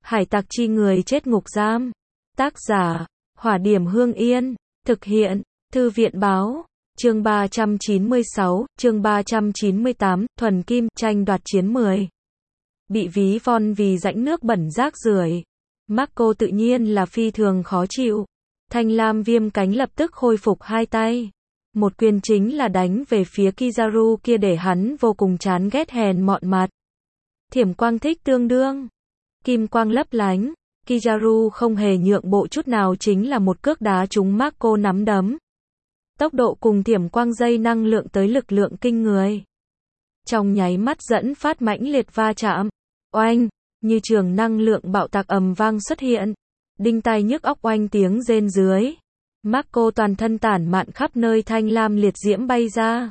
Hải tặc chi người chết ngục giam. Tác giả, Hỏa Điểm Hương Yên. Thực hiện, Thư viện Báo. Chương 396, chương 398, Thuần Kim, tranh đoạt chiến 10. Bị ví von vì rãnh nước bẩn rác rưởi. Marco tự nhiên là phi thường khó chịu. Thanh lam viêm cánh lập tức khôi phục hai tay. Một quyền chính là đánh về phía Kizaru kia để hắn vô cùng chán ghét hèn mọn mặt. Thiểm quang thích tương đương. Kim quang lấp lánh. Kizaru không hề nhượng bộ chút nào, chính là một cước đá trúng Marco nắm đấm. Tốc độ cùng thiểm quang dây năng lượng tới lực lượng kinh người. Trong nháy mắt dẫn phát mãnh liệt va chạm. Oanh, như trường năng lượng bạo tạc ầm vang xuất hiện. Đinh tai nhức óc oanh tiếng rên dưới. Marco toàn thân tản mạn khắp nơi, thanh lam liệt diễm bay ra.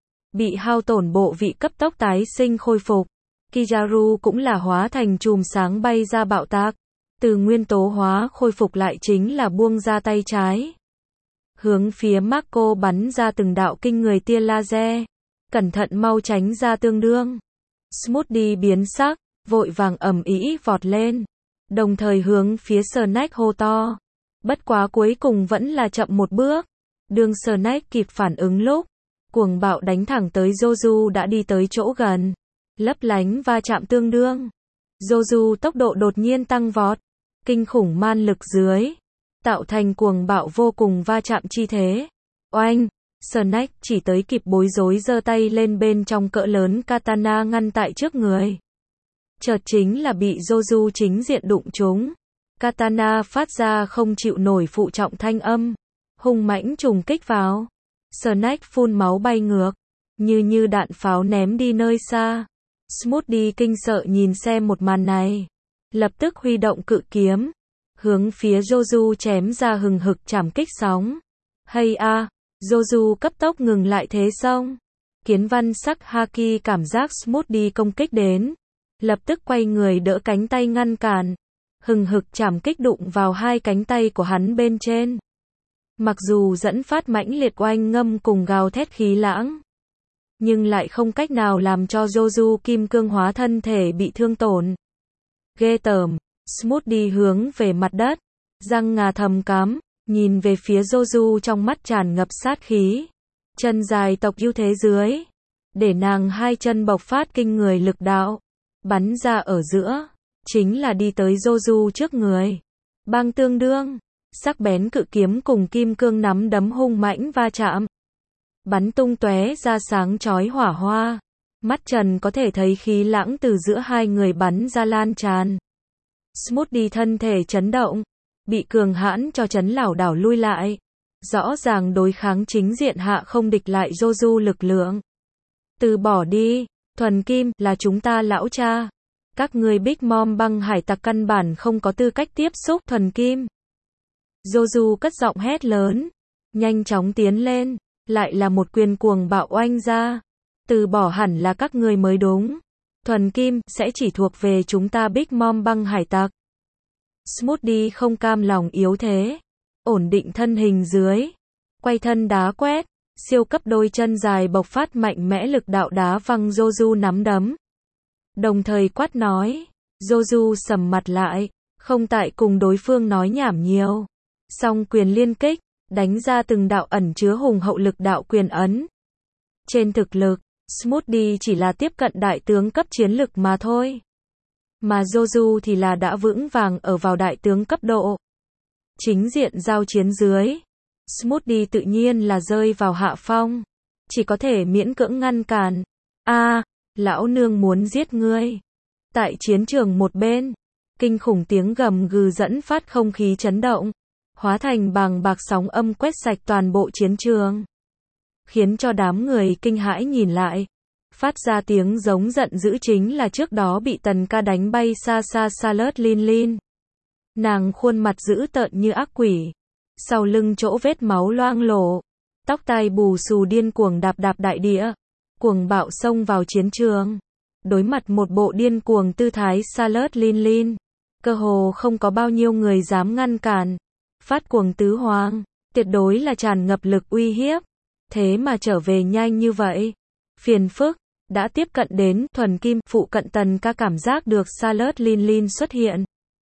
Bị hao tổn bộ vị cấp tốc tái sinh khôi phục. Kizaru cũng là hóa thành chùm sáng bay ra bạo tạc. Từ nguyên tố hóa khôi phục lại chính là buông ra tay trái. Hướng phía Marco bắn ra từng đạo kinh người tia laser. Cẩn thận mau tránh ra tương đương. Smoothie biến sắc, vội vàng ầm ĩ vọt lên. Đồng thời hướng phía Snake hô to. Bất quá cuối cùng vẫn là chậm một bước. Đương Snake kịp phản ứng lúc, cuồng bạo đánh thẳng tới Joju đã đi tới chỗ gần. Lấp lánh va chạm tương đương. Joju tốc độ đột nhiên tăng vọt. Kinh khủng man lực dưới. Tạo thành cuồng bạo vô cùng va chạm chi thế. Oanh! Snake chỉ tới kịp bối rối giơ tay lên, bên trong cỡ lớn katana ngăn tại trước người. Chợt chính là bị Joju chính diện đụng trúng. Katana phát ra không chịu nổi phụ trọng thanh âm. Hung mãnh trùng kích vào. Snake phun máu bay ngược. Như đạn pháo ném đi nơi xa. Smoothie kinh sợ nhìn xem một màn này. Lập tức huy động cự kiếm. Hướng phía Joju chém ra hừng hực chảm kích sóng. Hay a! Joju cấp tốc ngừng lại thế xong. Kiến văn sắc haki cảm giác Smoothie công kích đến. Lập tức quay người đỡ cánh tay ngăn cản. Hừng hực chảm kích đụng vào hai cánh tay của hắn bên trên. Mặc dù dẫn phát mãnh liệt oanh ngâm cùng gào thét khí lãng, nhưng lại không cách nào làm cho Joju kim cương hóa thân thể bị thương tổn. Ghê tởm. Smoothie hướng về mặt đất. Răng ngà thầm cắm. Nhìn về phía Joju trong mắt tràn ngập sát khí. Chân dài tộc ưu thế dưới. Để nàng hai chân bộc phát kinh người lực đạo. Bắn ra ở giữa. Chính là đi tới Joju trước người. Bang tương đương. Sắc bén cự kiếm cùng kim cương nắm đấm hung mãnh va chạm. Bắn tung tóe ra sáng chói hỏa hoa. Mắt trần có thể thấy khí lãng từ giữa hai người bắn ra lan tràn. Smoothie thân thể chấn động. Bị cường hãn cho chấn lảo đảo lui lại. Rõ ràng đối kháng chính diện hạ không địch lại Joju lực lượng. Từ bỏ đi. Thuần Kim là chúng ta lão cha. Các ngươi Big Mom băng hải tặc căn bản không có tư cách tiếp xúc Thuần Kim. Joju cất giọng hét lớn. Nhanh chóng tiến lên. Lại là một quyền cuồng bạo oanh ra. Từ bỏ hẳn là các ngươi mới đúng. Thuần Kim sẽ chỉ thuộc về chúng ta Big Mom băng hải tặc. Smoothie không cam lòng yếu thế. Ổn định thân hình dưới. Quay thân đá quét. Siêu cấp đôi chân dài bộc phát mạnh mẽ lực đạo đá văng Joju nắm đấm. Đồng thời quát nói. Joju sầm mặt lại. Không tại cùng đối phương nói nhảm nhiều. Song quyền liên kích. Đánh ra từng đạo ẩn chứa hùng hậu lực đạo quyền ấn. Trên thực lực, Smoothie chỉ là tiếp cận đại tướng cấp chiến lực mà thôi. Mà Joju thì là đã vững vàng ở vào đại tướng cấp độ. Chính diện giao chiến dưới. Smoothie tự nhiên là rơi vào hạ phong. Chỉ có thể miễn cưỡng ngăn cản. Lão nương muốn giết ngươi. Tại chiến trường một bên. Kinh khủng tiếng gầm gừ dẫn phát không khí chấn động. Hóa thành bàng bạc sóng âm quét sạch toàn bộ chiến trường. Khiến cho đám người kinh hãi nhìn lại. Phát ra tiếng giống giận dữ chính là trước đó bị Tần Ca đánh bay xa xa Charlotte Lin. Nàng khuôn mặt dữ tợn như ác quỷ. Sau lưng chỗ vết máu loang lổ. Tóc tai bù xù điên cuồng đạp đại địa. Cuồng bạo xông vào chiến trường. Đối mặt một bộ điên cuồng tư thái Charlotte Lin. Cơ hồ không có bao nhiêu người dám ngăn cản. Phát cuồng tứ hoàng. Tuyệt đối là tràn ngập lực uy hiếp. Thế mà trở về nhanh như vậy. Phiền phức. Đã tiếp cận đến Thuần Kim phụ cận, Tần Ca cảm giác được Charlotte Lin xuất hiện.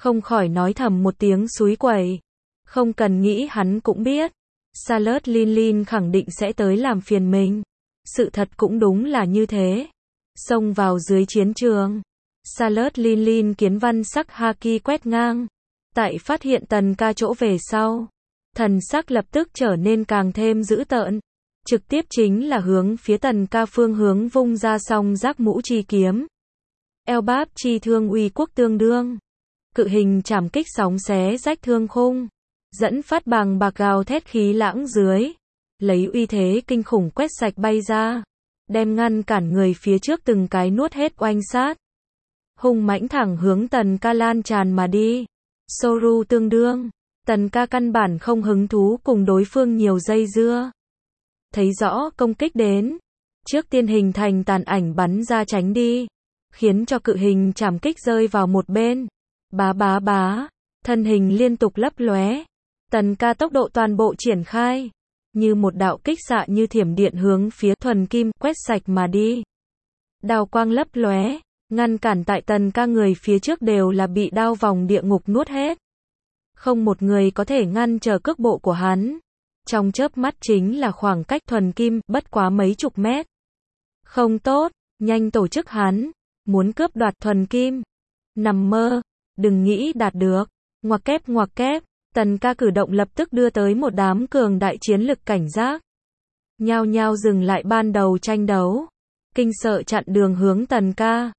không khỏi nói thầm một tiếng xúi quẩy. Không cần nghĩ hắn cũng biết. Charlotte Lin khẳng định sẽ tới làm phiền mình. Sự thật cũng đúng là như thế. Xông vào dưới chiến trường. Charlotte Lin kiến văn sắc haki quét ngang. Tại phát hiện Tần Ca chỗ về sau. Thần sắc lập tức trở nên càng thêm dữ tợn. Trực tiếp chính là hướng phía Tần Ca phương hướng vung ra song giác mũ chi kiếm. Eo báp chi thương uy quốc tương đương. Cự hình chảm kích sóng xé rách thương khung. Dẫn phát bằng bạc gào thét khí lãng dưới. Lấy uy thế kinh khủng quét sạch bay ra. Đem ngăn cản người phía trước từng cái nuốt hết oanh sát. Hung mãnh thẳng hướng Tần Ca lan tràn mà đi. Soru tương đương. Tần Ca căn bản không hứng thú cùng đối phương nhiều dây dưa. Thấy rõ công kích đến. Trước tiên hình thành tàn ảnh bắn ra tránh đi. Khiến cho cự hình chảm kích rơi vào một bên. Bá bá bá. Thân hình liên tục lấp lóe. Tần Ca tốc độ toàn bộ triển khai. Như một đạo kích xạ như thiểm điện hướng phía thuần kim quét sạch mà đi. Đao quang lấp lóe. Ngăn cản tại Tần Ca người phía trước đều là bị đao vòng địa ngục nuốt hết. Không một người có thể ngăn trở cước bộ của hắn. Trong chớp mắt chính là khoảng cách thuần kim, bất quá mấy chục mét. Không tốt, nhanh tổ chức hắn. Muốn cướp đoạt thuần kim. Nằm mơ, đừng nghĩ đạt được. Ngoặc kép. Tần Ca cử động lập tức đưa tới một đám cường đại chiến lực cảnh giác. Nhao nhao dừng lại ban đầu tranh đấu. Kinh sợ chặn đường hướng Tần Ca.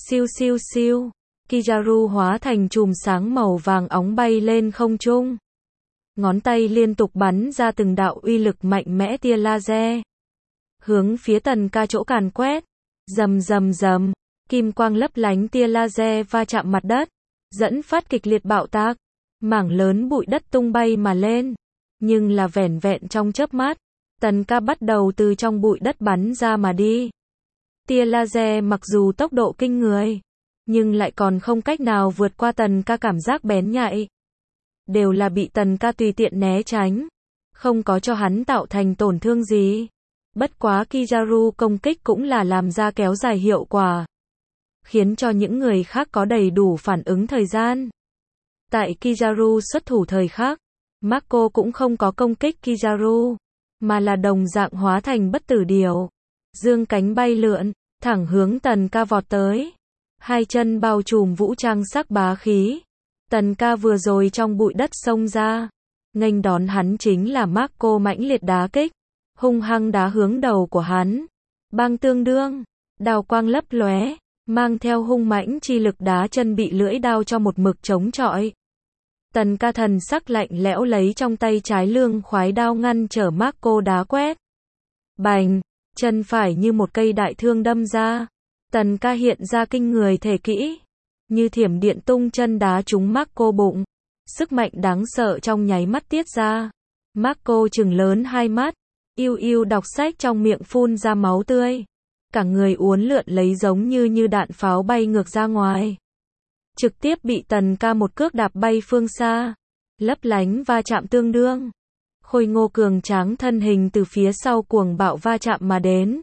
Siêu. Kizaru hóa thành chùm sáng màu vàng óng bay lên không trung. Ngón tay liên tục bắn ra từng đạo uy lực mạnh mẽ tia laser. Hướng phía Tần Ca chỗ càn quét. Rầm. Kim quang lấp lánh tia laser va chạm mặt đất. Dẫn phát kịch liệt bạo tạc. Mảng lớn bụi đất tung bay mà lên. Nhưng là vẻn vẹn trong chớp mắt. Tần Ca bắt đầu từ trong bụi đất bắn ra mà đi. Tia laser mặc dù tốc độ kinh người. Nhưng lại còn không cách nào vượt qua Tần Ca cảm giác bén nhạy. Đều là bị Tần Ca tùy tiện né tránh. Không có cho hắn tạo thành tổn thương gì. Bất quá Kizaru công kích cũng là làm ra kéo dài hiệu quả. Khiến cho những người khác có đầy đủ phản ứng thời gian. Tại Kizaru xuất thủ thời khắc, Marco cũng không có công kích Kizaru, mà là đồng dạng hóa thành bất tử điểu. Dương cánh bay lượn, thẳng hướng Tần Ca vọt tới. Hai chân bao trùm vũ trang sắc bá khí. Tần Ca vừa rồi trong bụi đất xông ra. Nghênh đón hắn chính là Marco mãnh liệt đá kích. Hung hăng đá hướng đầu của hắn. Bang tương đương, đao quang lấp lóe. Mang theo hung mãnh chi lực đá chân bị lưỡi đao cho một mực chống chọi. Tần Ca thần sắc lạnh lẽo lấy trong tay trái lương khoái đao ngăn trở Marco đá quét. Bành, chân phải như một cây đại thương đâm ra. Tần Ca hiện ra kinh người thể kỹ. Như thiểm điện tung chân đá trúng Marco bụng. Sức mạnh đáng sợ trong nháy mắt tiết ra. Marco trừng lớn hai mắt. Yêu đọc sách trong miệng phun ra máu tươi. Cả người uốn lượn lấy giống như đạn pháo bay ngược ra ngoài. Trực tiếp bị Tần Ca một cước đạp bay phương xa. Lấp lánh va chạm tương đương. Khôi ngô cường tráng thân hình từ phía sau cuồng bạo va chạm mà đến.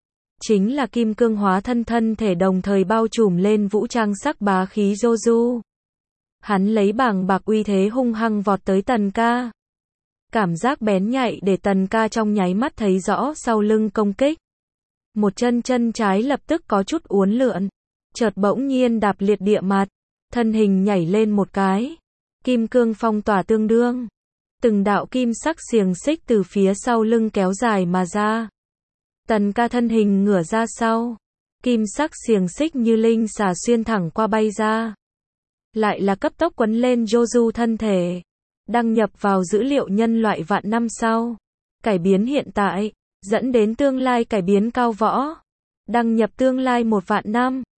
Chính là kim cương hóa thân thể đồng thời bao trùm lên vũ trang sắc bá khí Joju. Hắn lấy bảng bạc uy thế hung hăng vọt tới Tần Ca. Cảm giác bén nhạy để Tần Ca trong nháy mắt thấy rõ sau lưng công kích. Một chân trái lập tức có chút uốn lượn. Chợt bỗng nhiên đạp liệt địa mặt. Thân hình nhảy lên một cái. Kim cương phong tỏa tương đương. Từng đạo kim sắc xiềng xích từ phía sau lưng kéo dài mà ra. Tần Ca thân hình ngửa ra sau. Kim sắc xiềng xích như linh xà xuyên thẳng qua bay ra. Lại là cấp tốc quấn lên Joju thân thể. Đăng nhập vào dữ liệu nhân loại vạn năm sau. Cải biến hiện tại. Dẫn đến tương lai cải biến cao võ. Đăng nhập tương lai 1 vạn năm.